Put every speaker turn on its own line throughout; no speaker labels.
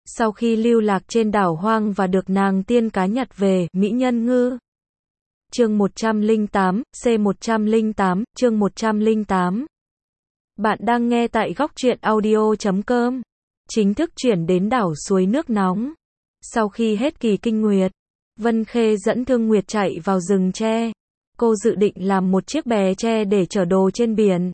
Sau khi lưu lạc trên đảo hoang và được nàng tiên cá nhặt về, mỹ nhân ngư. Chương 108, C108, chương 108. Bạn đang nghe tại góc truyện audio.com. Chính thức chuyển đến đảo suối nước nóng. Sau khi hết kỳ kinh nguyệt, Vân Khê dẫn Thương Nguyệt chạy vào rừng tre. Cô dự định làm một chiếc bè tre để chở đồ trên biển.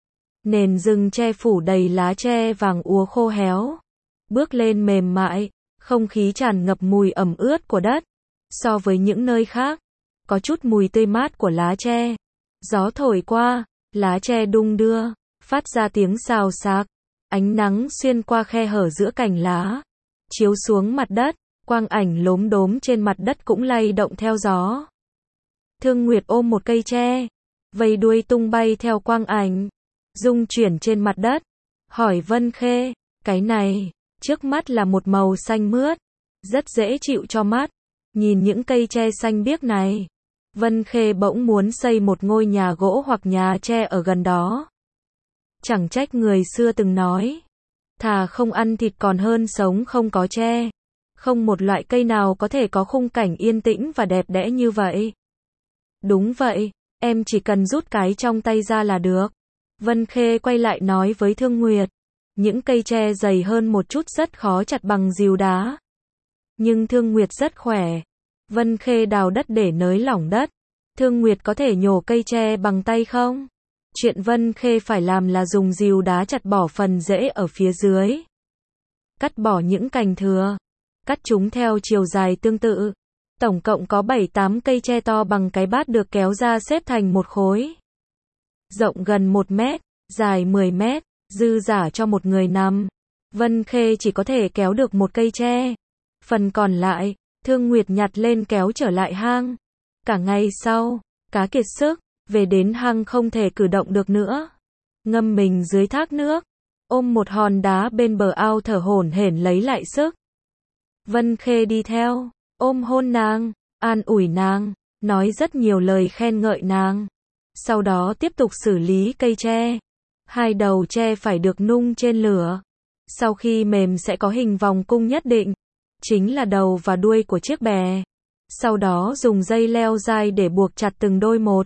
Nền rừng tre phủ đầy lá tre vàng úa khô héo. Bước lên mềm mại, không khí tràn ngập mùi ẩm ướt của đất. So với những nơi khác, có chút mùi tươi mát của lá tre. Gió thổi qua, lá tre đung đưa, phát ra tiếng xào xạc. Ánh nắng xuyên qua khe hở giữa cành lá, chiếu xuống mặt đất, quang ảnh lốm đốm trên mặt đất cũng lay động theo gió. Thương Nguyệt ôm một cây tre, vây đuôi tung bay theo quang ảnh, rung chuyển trên mặt đất, hỏi Vân Khê, cái này, trước mắt là một màu xanh mướt, rất dễ chịu cho mắt. Nhìn những cây tre xanh biếc này, Vân Khê bỗng muốn xây một ngôi nhà gỗ hoặc nhà tre ở gần đó. Chẳng trách người xưa từng nói, thà không ăn thịt còn hơn sống không có tre. Không một loại cây nào có thể có khung cảnh yên tĩnh và đẹp đẽ như vậy. Đúng vậy, em chỉ cần rút cái trong tay ra là được. Vân Khê quay lại nói với Thương Nguyệt, những cây tre dày hơn một chút rất khó chặt bằng rìu đá. Nhưng Thương Nguyệt rất khỏe. Vân Khê đào đất để nới lỏng đất. Thương Nguyệt có thể nhổ cây tre bằng tay không? Chuyện Vân Khê phải làm là dùng rìu đá chặt bỏ phần rễ ở phía dưới. Cắt bỏ những cành thừa. Cắt chúng theo chiều dài tương tự. Tổng cộng có 7-8 cây tre to bằng cái bát được kéo ra xếp thành một khối. Rộng gần 1 mét, dài 10 mét, dư dả cho một người nằm. Vân Khê chỉ có thể kéo được một cây tre. Phần còn lại, Thương Nguyệt nhặt lên kéo trở lại hang. Cả ngày sau, cá kiệt sức, về đến hang không thể cử động được nữa. Ngâm mình dưới thác nước, ôm một hòn đá bên bờ ao thở hổn hển lấy lại sức. Vân Khê đi theo, ôm hôn nàng, an ủi nàng, nói rất nhiều lời khen ngợi nàng. Sau đó tiếp tục xử lý cây tre. 2 đầu tre phải được nung trên lửa. Sau khi mềm sẽ có hình vòng cung nhất định, chính là đầu và đuôi của chiếc bè. Sau đó dùng dây leo dai để buộc chặt từng đôi một.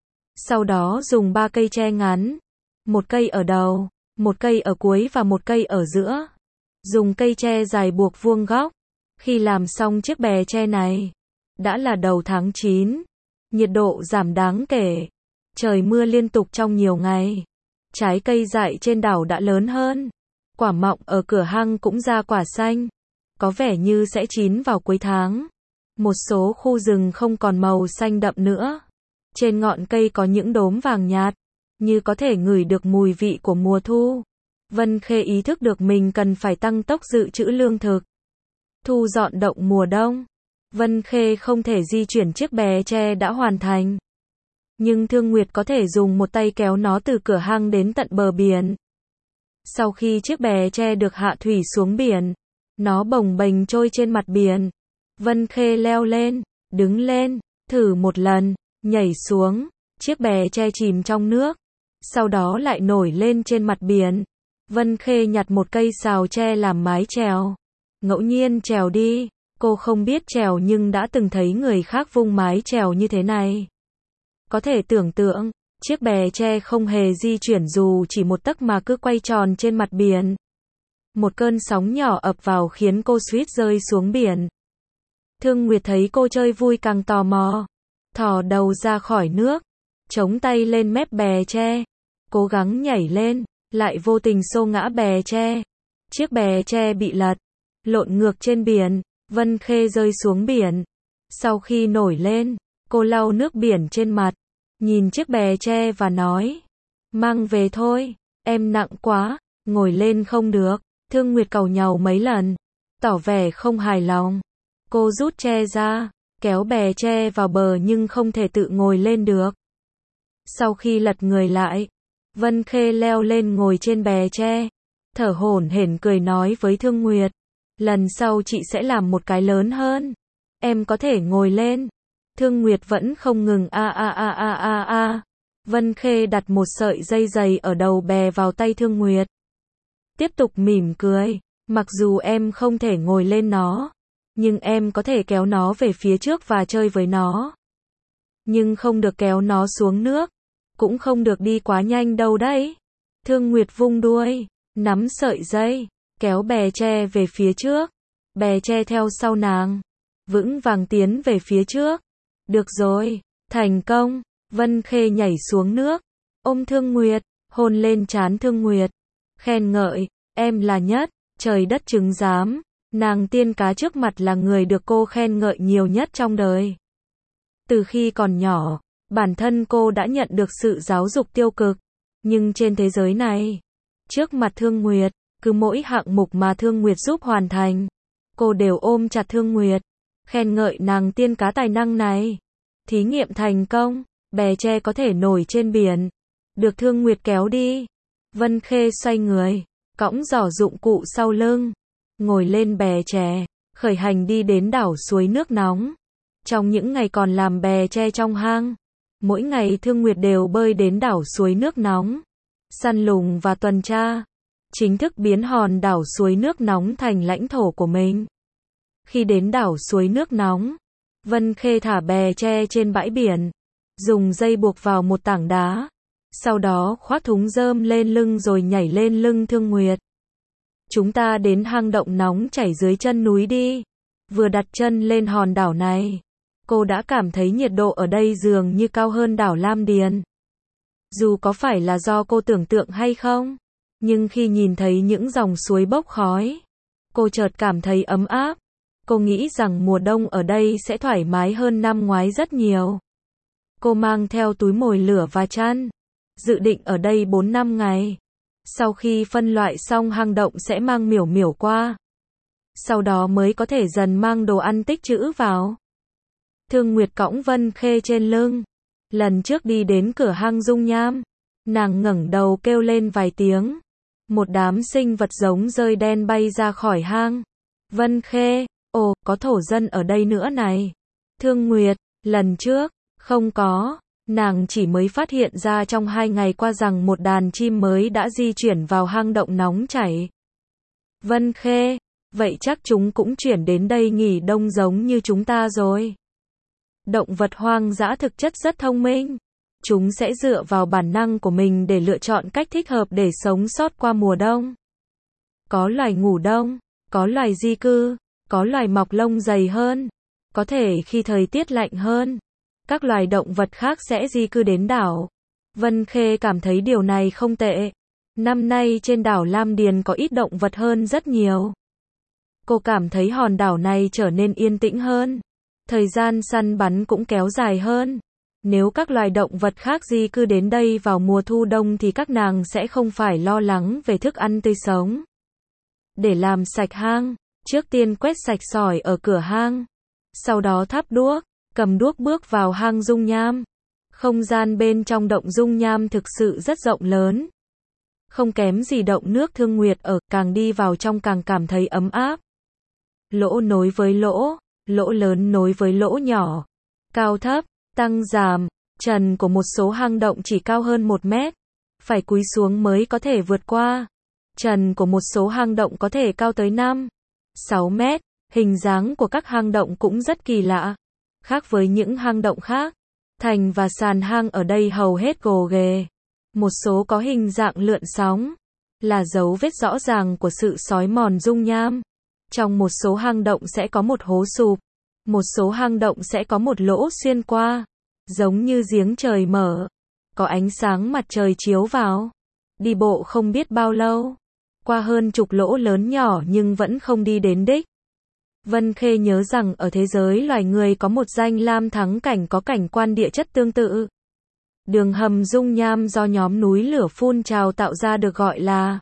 Sau đó dùng 3 cây tre ngắn, một cây ở đầu, một cây ở cuối và một cây ở giữa. Dùng cây tre dài buộc vuông góc. Khi làm xong chiếc bè tre này, đã là đầu tháng 9, nhiệt độ giảm đáng kể. Trời mưa liên tục trong nhiều ngày. Trái cây dại trên đảo đã lớn hơn. Quả mọng ở cửa hang cũng ra quả xanh. Có vẻ như sẽ chín vào cuối tháng. Một số khu rừng không còn màu xanh đậm nữa. Trên ngọn cây có những đốm vàng nhạt, như có thể ngửi được mùi vị của mùa thu. Vân Khê ý thức được mình cần phải tăng tốc dự trữ lương thực. Thu dọn động mùa đông. Vân Khê không thể di chuyển chiếc bè tre đã hoàn thành. Nhưng Thương Nguyệt có thể dùng một tay kéo nó từ cửa hang đến tận bờ biển. Sau khi chiếc bè tre được hạ thủy xuống biển, nó bồng bềnh trôi trên mặt biển. Vân Khê leo lên, đứng lên, thử một lần, nhảy xuống, chiếc bè tre chìm trong nước. Sau đó lại nổi lên trên mặt biển. Vân Khê nhặt một cây sào tre làm mái chèo. Ngẫu nhiên chèo đi, cô không biết chèo nhưng đã từng thấy người khác vung mái chèo như thế này. Có thể tưởng tượng, chiếc bè tre không hề di chuyển dù chỉ một tấc mà cứ quay tròn trên mặt biển. Một cơn sóng nhỏ ập vào khiến cô suýt rơi xuống biển. Thương Nguyệt thấy cô chơi vui càng tò mò. Thò đầu ra khỏi nước, chống tay lên mép bè tre, cố gắng nhảy lên, lại vô tình xô ngã bè tre. Chiếc bè tre bị lật, lộn ngược trên biển. Vân Khê rơi xuống biển. Sau khi nổi lên, cô lau nước biển trên mặt, nhìn chiếc bè tre và nói, mang về thôi, em nặng quá, ngồi lên không được. Thương Nguyệt càu nhàu mấy lần, tỏ vẻ không hài lòng. Cô rút tre ra, kéo bè tre vào bờ nhưng không thể tự ngồi lên được. Sau khi lật người lại, Vân Khê leo lên ngồi trên bè tre, thở hổn hển cười nói với Thương Nguyệt, lần sau chị sẽ làm một cái lớn hơn. Em có thể ngồi lên. Thương Nguyệt vẫn không ngừng a. Vân Khê đặt một sợi dây dày ở đầu bè vào tay Thương Nguyệt. Tiếp tục mỉm cười, Mặc dù em không thể ngồi lên nó, nhưng em có thể kéo nó về phía trước và chơi với nó. Nhưng không được kéo nó xuống nước, cũng không được đi quá nhanh đâu đấy. Thương Nguyệt vung đuôi, nắm sợi dây, kéo bè tre về phía trước. Bè tre theo sau nàng, vững vàng tiến về phía trước. Được rồi, thành công. Vân Khê nhảy xuống nước, ôm Thương Nguyệt, hôn lên trán Thương Nguyệt, khen ngợi, em là nhất, trời đất chứng giám. Nàng tiên cá trước mặt là người được cô khen ngợi nhiều nhất trong đời. Từ khi còn nhỏ, bản thân cô đã nhận được sự giáo dục tiêu cực, nhưng trên thế giới này, trước mặt Thương Nguyệt, cứ mỗi hạng mục mà Thương Nguyệt giúp hoàn thành, cô đều ôm chặt Thương Nguyệt, khen ngợi nàng tiên cá tài năng này. Thí nghiệm thành công, bè tre có thể nổi trên biển, được Thương Nguyệt kéo đi. Vân Khê xoay người, cõng giỏ dụng cụ sau lưng, ngồi lên bè tre, khởi hành đi đến đảo suối nước nóng. Trong những ngày còn làm bè tre trong hang, mỗi ngày Thương Nguyệt đều bơi đến đảo suối nước nóng, săn lùng và tuần tra, chính thức biến hòn đảo suối nước nóng thành lãnh thổ của mình. Khi đến đảo suối nước nóng, Vân Khê thả bè tre trên bãi biển, dùng dây buộc vào một tảng đá, sau đó khoác thúng rơm lên lưng rồi nhảy lên lưng Thương Nguyệt. Chúng ta đến hang động nóng chảy dưới chân núi đi. Vừa đặt chân lên hòn đảo này, cô đã cảm thấy nhiệt độ ở đây dường như cao hơn đảo Lam Điền. Dù có phải là do cô tưởng tượng hay không, nhưng khi nhìn thấy những dòng suối bốc khói, cô chợt cảm thấy ấm áp. Cô nghĩ rằng mùa đông ở đây sẽ thoải mái hơn năm ngoái rất nhiều. Cô mang theo túi mồi lửa và chăn, dự định ở đây 4-5 ngày. Sau khi phân loại xong hang động sẽ mang miểu miểu qua. Sau đó mới có thể dần mang đồ ăn tích trữ vào. Thương Nguyệt cõng Vân Khê trên lưng. Lần trước đi đến cửa hang dung nham, nàng ngẩng đầu kêu lên vài tiếng. Một đám sinh vật giống dơi đen bay ra khỏi hang. Vân Khê, ồ, có thổ dân ở đây nữa này. Thương Nguyệt, lần trước, không có. Nàng chỉ mới phát hiện ra trong 2 ngày qua rằng một đàn chim mới đã di chuyển vào hang động nóng chảy. Vân Khê, vậy chắc chúng cũng chuyển đến đây nghỉ đông giống như chúng ta rồi. Động vật hoang dã thực chất rất thông minh. Chúng sẽ dựa vào bản năng của mình để lựa chọn cách thích hợp để sống sót qua mùa đông. Có loài ngủ đông, có loài di cư, có loài mọc lông dày hơn. Có thể khi thời tiết lạnh hơn, các loài động vật khác sẽ di cư đến đảo. Vân Khê cảm thấy điều này không tệ. Năm nay trên đảo Lam Điền có ít động vật hơn rất nhiều. Cô cảm thấy hòn đảo này trở nên yên tĩnh hơn. Thời gian săn bắn cũng kéo dài hơn. Nếu các loài động vật khác di cư đến đây vào mùa thu đông thì các nàng sẽ không phải lo lắng về thức ăn tươi sống. Để làm sạch hang, trước tiên quét sạch sỏi ở cửa hang. Sau đó thắp đuốc, cầm đuốc bước vào hang dung nham. Không gian bên trong động dung nham thực sự rất rộng lớn. Không kém gì động nước Thương Nguyệt ở, càng đi vào trong càng cảm thấy ấm áp. Lỗ nối với lỗ, lỗ lớn nối với lỗ nhỏ. Cao thấp, tăng giảm, trần của một số hang động chỉ cao hơn 1 mét. Phải cúi xuống mới có thể vượt qua. Trần của một số hang động có thể cao tới 5-6 mét. Hình dáng của các hang động cũng rất kỳ lạ. Khác với những hang động khác, thành và sàn hang ở đây hầu hết gồ ghề. Một số có hình dạng lượn sóng, là dấu vết rõ ràng của sự xói mòn dung nham. Trong một số hang động sẽ có một hố sụp, một số hang động sẽ có một lỗ xuyên qua, giống như giếng trời mở, có ánh sáng mặt trời chiếu vào. Đi bộ không biết bao lâu, qua hơn chục lỗ lớn nhỏ nhưng vẫn không đi đến đích. Vân Khê nhớ rằng ở thế giới loài người có một danh lam thắng cảnh có cảnh quan địa chất tương tự. Đường hầm dung nham do nhóm núi lửa phun trào tạo ra được gọi là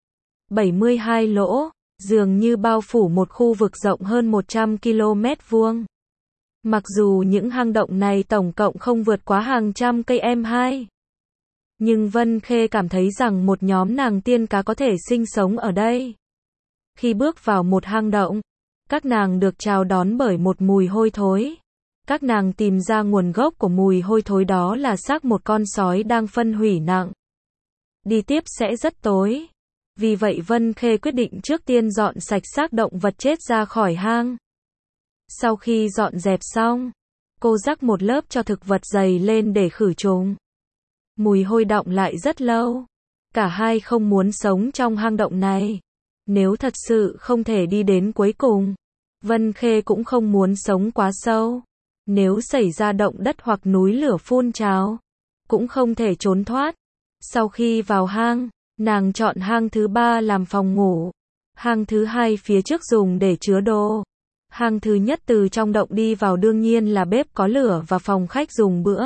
72 lỗ, dường như bao phủ một khu vực rộng hơn 100 km vuông. Mặc dù những hang động này tổng cộng không vượt quá hàng trăm cây m2. Nhưng Vân Khê cảm thấy rằng một nhóm nàng tiên cá có thể sinh sống ở đây. Khi bước vào một hang động, các nàng được chào đón bởi một mùi hôi thối. Các nàng tìm ra nguồn gốc của mùi hôi thối, đó là xác một con sói đang phân hủy nặng. Đi tiếp sẽ rất tối. Vì vậy Vân Khê quyết định trước tiên dọn sạch xác động vật chết ra khỏi hang. Sau khi dọn dẹp xong, cô rắc một lớp cho thực vật dày lên để khử trùng. Mùi hôi đọng lại rất lâu. Cả hai không muốn sống trong hang động này. Nếu thật sự không thể đi đến cuối cùng, Vân Khê cũng không muốn sống quá sâu. Nếu xảy ra động đất hoặc núi lửa phun trào, cũng không thể trốn thoát. Sau khi vào hang, nàng chọn hang thứ 3 làm phòng ngủ. Hang thứ 2 phía trước dùng để chứa đồ. Hang thứ nhất từ trong động đi vào đương nhiên là bếp có lửa và phòng khách dùng bữa.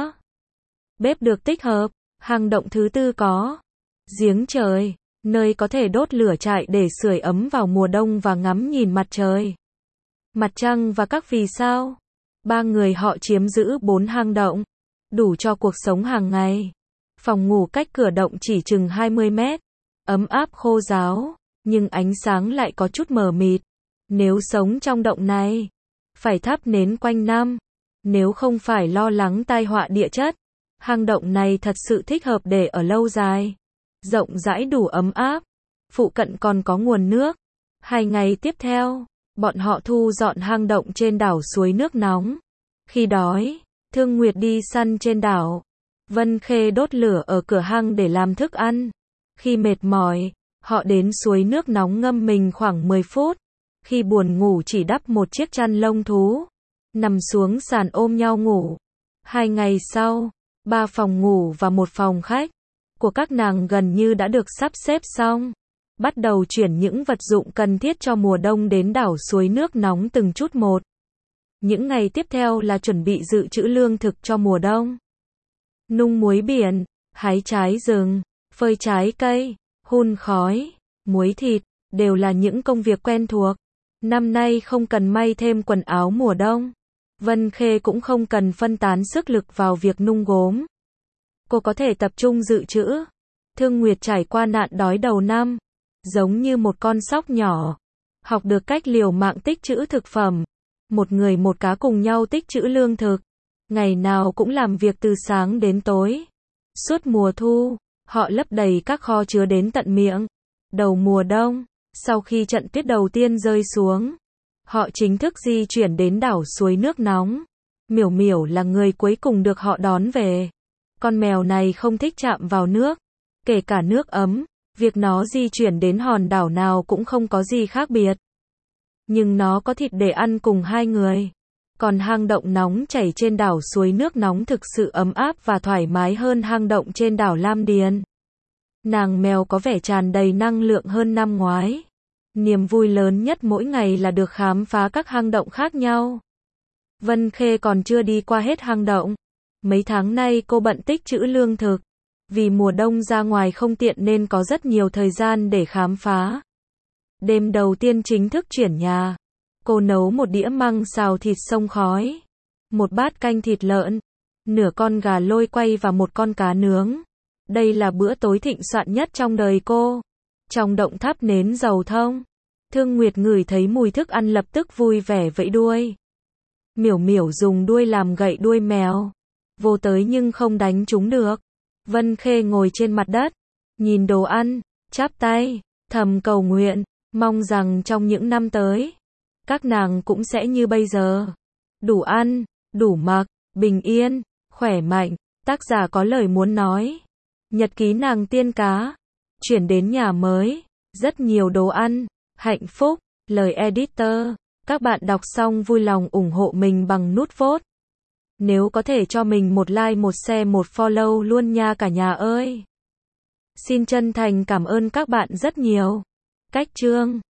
Bếp được tích hợp. Hang động thứ 4 có giếng trời, nơi có thể đốt lửa trại để sưởi ấm vào mùa đông và ngắm nhìn mặt trời, mặt trăng và các vì sao. 3 người họ chiếm giữ 4 hang động, đủ cho cuộc sống hàng ngày. Phòng ngủ cách cửa động chỉ chừng 20 mét, ấm áp khô ráo, nhưng ánh sáng lại có chút mờ mịt. Nếu sống trong động này, phải thắp nến quanh năm, nếu không phải lo lắng tai họa địa chất. Hang động này thật sự thích hợp để ở lâu dài. Rộng rãi đủ ấm áp. Phụ cận còn có nguồn nước. 2 ngày tiếp theo, bọn họ thu dọn hang động trên đảo suối nước nóng. Khi đói, Thương Nguyệt đi săn trên đảo. Vân Khê đốt lửa ở cửa hang để làm thức ăn. Khi mệt mỏi, họ đến suối nước nóng ngâm mình khoảng 10 phút. Khi buồn ngủ chỉ đắp một chiếc chăn lông thú. Nằm xuống sàn ôm nhau ngủ. 2 ngày sau, 3 phòng ngủ và 1 phòng khách của các nàng gần như đã được sắp xếp xong. Bắt đầu chuyển những vật dụng cần thiết cho mùa đông đến đảo suối nước nóng từng chút một. Những ngày tiếp theo là chuẩn bị dự trữ lương thực cho mùa đông. Nung muối biển, hái trái rừng, phơi trái cây, hun khói, muối thịt, đều là những công việc quen thuộc. Năm nay không cần may thêm quần áo mùa đông. Vân Khê cũng không cần phân tán sức lực vào việc nung gốm. Cô có thể tập trung dự trữ. Thương Nguyệt trải qua nạn đói đầu năm, giống như một con sóc nhỏ, học được cách liều mạng tích trữ thực phẩm. Một người một cá cùng nhau tích trữ lương thực, ngày nào cũng làm việc từ sáng đến tối. Suốt mùa thu, họ lấp đầy các kho chứa đến tận miệng. Đầu mùa đông, sau khi trận tuyết đầu tiên rơi xuống, họ chính thức di chuyển đến đảo suối nước nóng. Miểu Miểu là người cuối cùng được họ đón về. Con mèo này không thích chạm vào nước, kể cả nước ấm. Việc nó di chuyển đến hòn đảo nào cũng không có gì khác biệt. Nhưng nó có thịt để ăn cùng 2 người. Còn hang động nóng chảy trên đảo suối nước nóng thực sự ấm áp và thoải mái hơn hang động trên đảo Lam Điền. Nàng mèo có vẻ tràn đầy năng lượng hơn năm ngoái. Niềm vui lớn nhất mỗi ngày là được khám phá các hang động khác nhau. Vân Khê còn chưa đi qua hết hang động. Mấy tháng nay cô bận tích trữ lương thực. Vì mùa đông ra ngoài không tiện nên có rất nhiều thời gian để khám phá. Đêm đầu tiên chính thức chuyển nhà, cô nấu một đĩa măng xào thịt xông khói, một bát canh thịt lợn, nửa con gà lôi quay và một con cá nướng. Đây là bữa tối thịnh soạn nhất trong đời cô. Trong động thắp nến dầu thông, Thương Nguyệt ngửi thấy mùi thức ăn lập tức vui vẻ vẫy đuôi. Miểu Miểu dùng đuôi làm gậy đuôi mèo, vô tới nhưng không đánh chúng được. Vân Khê ngồi trên mặt đất, nhìn đồ ăn, chắp tay, thầm cầu nguyện, mong rằng trong những năm tới, các nàng cũng sẽ như bây giờ. Đủ ăn, đủ mặc, bình yên, khỏe mạnh. Tác giả có lời muốn nói. Nhật ký nàng tiên cá. Chuyển đến nhà mới, rất nhiều đồ ăn, hạnh phúc. Lời editor. Các bạn đọc xong vui lòng ủng hộ mình bằng nút vote. Nếu có thể cho mình một like, một share, một follow luôn nha cả nhà ơi. Xin chân thành cảm ơn các bạn rất nhiều. Cách chương